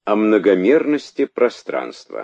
О многомерности пространства.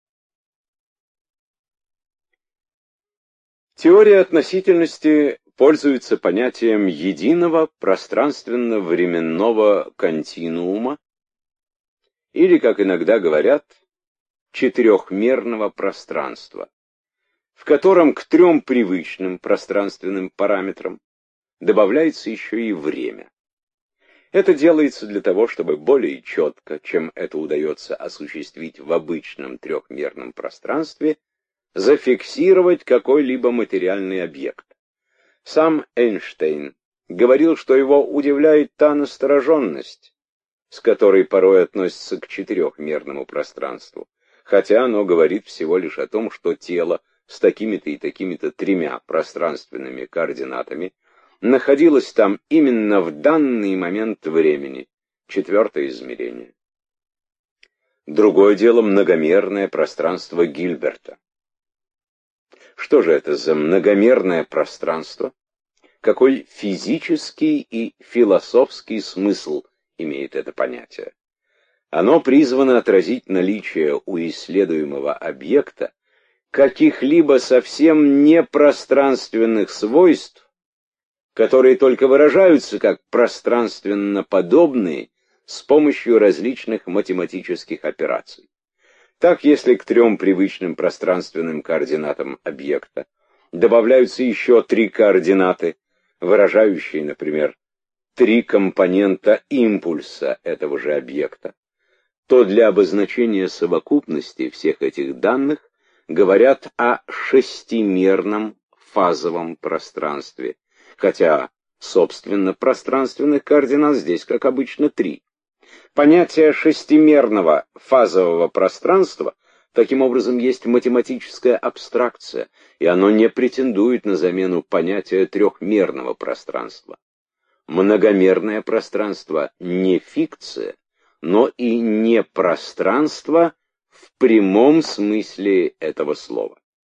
Теория относительности пользуется понятием единого пространственно-временного континуума, или, как иногда говорят, четырехмерного пространства, в котором к трем привычным пространственным параметрам добавляется еще и время. Это делается для того, чтобы более четко, чем это удается осуществить в обычном трехмерном пространстве, зафиксировать какой-либо материальный объект. Сам Эйнштейн говорил, что его удивляет та настороженность, с которой порой относится к четырехмерному пространству, хотя оно говорит всего лишь о том, что тело с такими-то и такими-то тремя пространственными координатами находилось там именно в данный момент времени, четвертое измерение. Другое дело многомерное пространство Гильберта. Что же это за многомерное пространство? Какой физический и философский смысл имеет это понятие? Оно призвано отразить наличие у исследуемого объекта каких-либо совсем непространственных свойств, которые только выражаются как пространственно подобные с помощью различных математических операций. Так, если к трем привычным пространственным координатам объекта добавляются еще три координаты, выражающие, например, три компонента импульса этого же объекта, то для обозначения совокупности всех этих данных говорят о шестимерном фазовом пространстве, хотя, собственно, пространственных координат здесь, как обычно, три. Понятие шестимерного фазового пространства, таким образом, есть математическая абстракция, и оно не претендует на замену понятия трехмерного пространства. Многомерное пространство не фикция, но и не пространство в прямом смысле этого слова.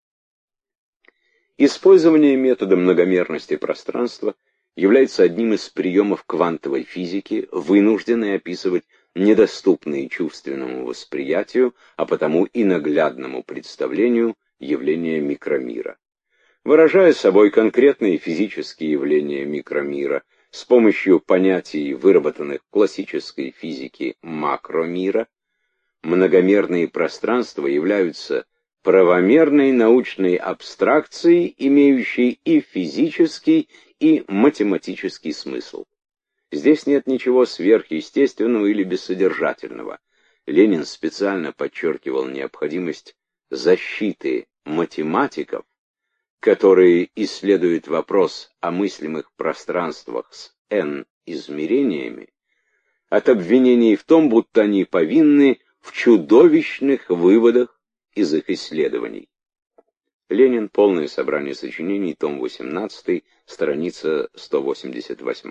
Использование метода многомерности пространства является одним из приемов квантовой физики, вынужденной описывать недоступные чувственному восприятию, а потому и наглядному представлению явления микромира. Выражая собой конкретные физические явления микромира с помощью понятий, выработанных в классической физике макромира, многомерные пространства являются правомерной научной абстракцией, имеющей и физический, и математический смысл. Здесь нет ничего сверхъестественного или бессодержательного. Ленин специально подчеркивал необходимость защиты математиков, которые исследуют вопрос о мыслимых пространствах с n измерениями, от обвинений в том, будто они повинны в чудовищных выводах из их исследований. Ленин. Полное собрание сочинений, том 18, страница 188.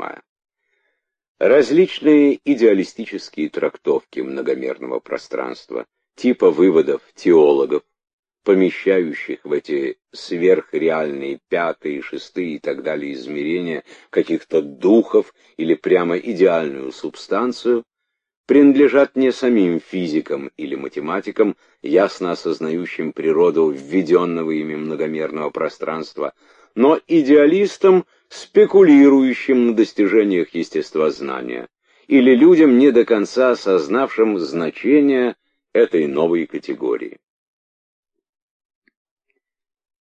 Различные идеалистические трактовки многомерного пространства, типа выводов теологов, помещающих в эти сверхреальные пятые, шестые и так далее измерения каких-то духов или прямо идеальную субстанцию, принадлежат не самим физикам или математикам, ясно осознающим природу введенного ими многомерного пространства, но идеалистам, спекулирующим на достижениях естествознания, или людям, не до конца осознавшим значение этой новой категории.